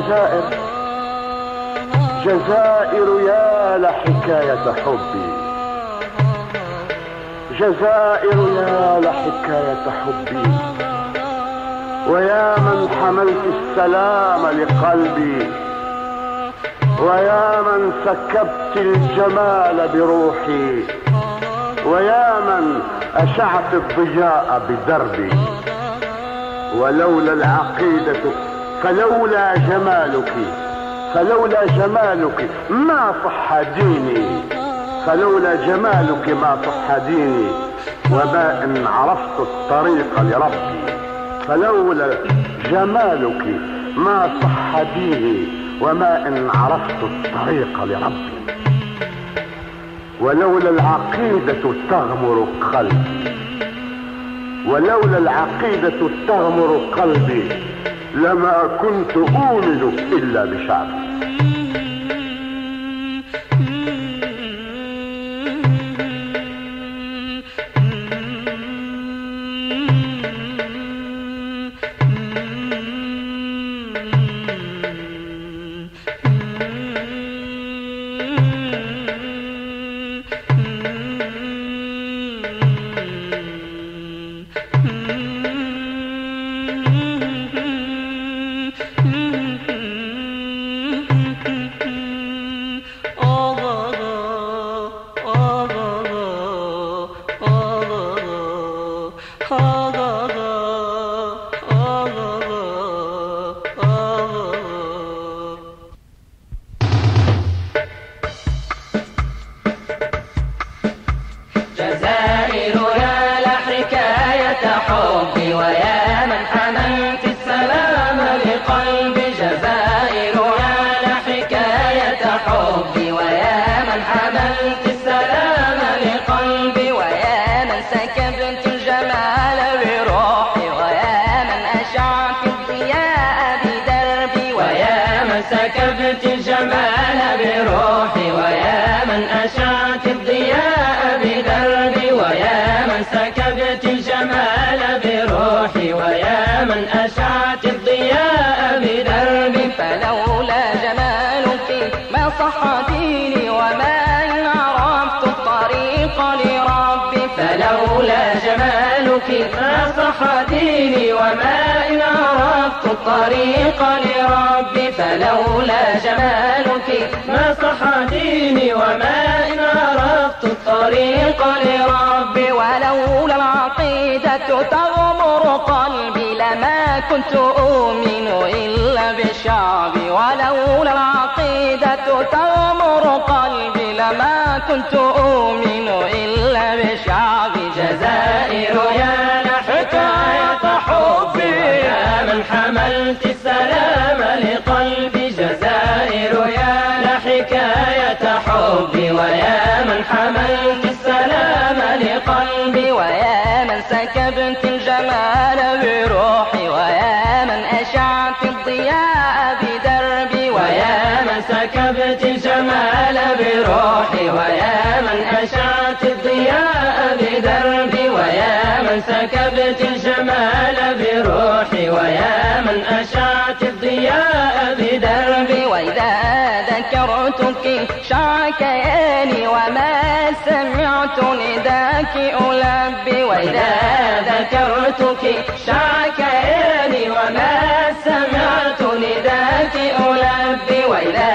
جزائر جزائر يا لحكاية حبي، جزائر يا لحكاية حبي، ويا من حملت السلام لقلبي، ويا من سكبت الجمال بروحي، ويا من أشعت الضياء بدربي. ولولا العقيدة فلولا جمالك، فلولا جمالك ما صح ديني، فلولا جمالك ما صح ديني، وما إن عرفت الطريق لربي. فلولا جمالك ما صح ديني، وما إن عرفت الطريق لربي. ولولا العقيدة تغمر قلبي، ولولا العقيدة تغمر قلبي، لما كنت أؤمن إلا بشعبي. سكبت الجمال بروحي، ويا من أشعت الضياء بدربي، ويا من سكبت الجمال بروحي، ويا من أشعت الضياء بدربي. فلولا جمالك ما صح ديني، وما إن عرفت الطريق لربي. فلولا جمالك ما صح ديني، وما إن عرفت الطريق لربي. فلولا جمالك ما صح ديني، وما إن عرفت الطريق لربي. ولولا العقيدة تغمر قلبي، لما كنت أؤمن إلا بشعبي. ولولا العقيدة تغمر قلبي، لما كنت أؤمن إلا بشعبي. جزائر يا لحكاية حبي، يا من حملت السلام لقلبي. جزائر يا لحكاية حبي، ويا من حملت السلام لقلبي، ويا من سكبت الجمال بروحي، ويا من أشعت الضياء بدربي. ويا من سكبت الجمال بروحي، ويا من أشعت الضياء بدربي. ويا من سكبت الجمال بروحي، ويا من أشعت الضياء بدربي. وإذا ذكرتك شع كياني، وما سمعت نداك ألبي. وإذا ذكرتك شع كياني، وما سمعت نداك ألبي. وإذا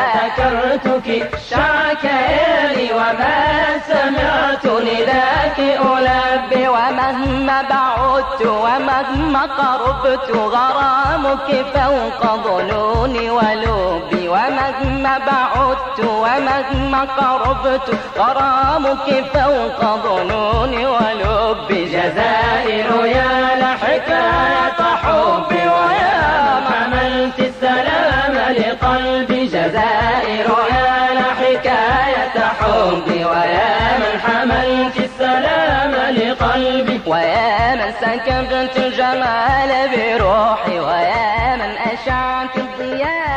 ذكرتك شع كياني، وما سمعت نداك ألبي. ومهما بعدت ومهما قربت، غرامك فوق ظنوني ولبي. ومهما بعدت ومهما قربت، غرامك فوق ظنوني ولبي. جزائر يا لحكاية حبي، ويا من حملت السلام لقلبي. جزائر يا لحكاية حبي، ويا من حملت السلام لقلبي، ويا من سكبت الجمال بروحي، ويا من أشعت الضياء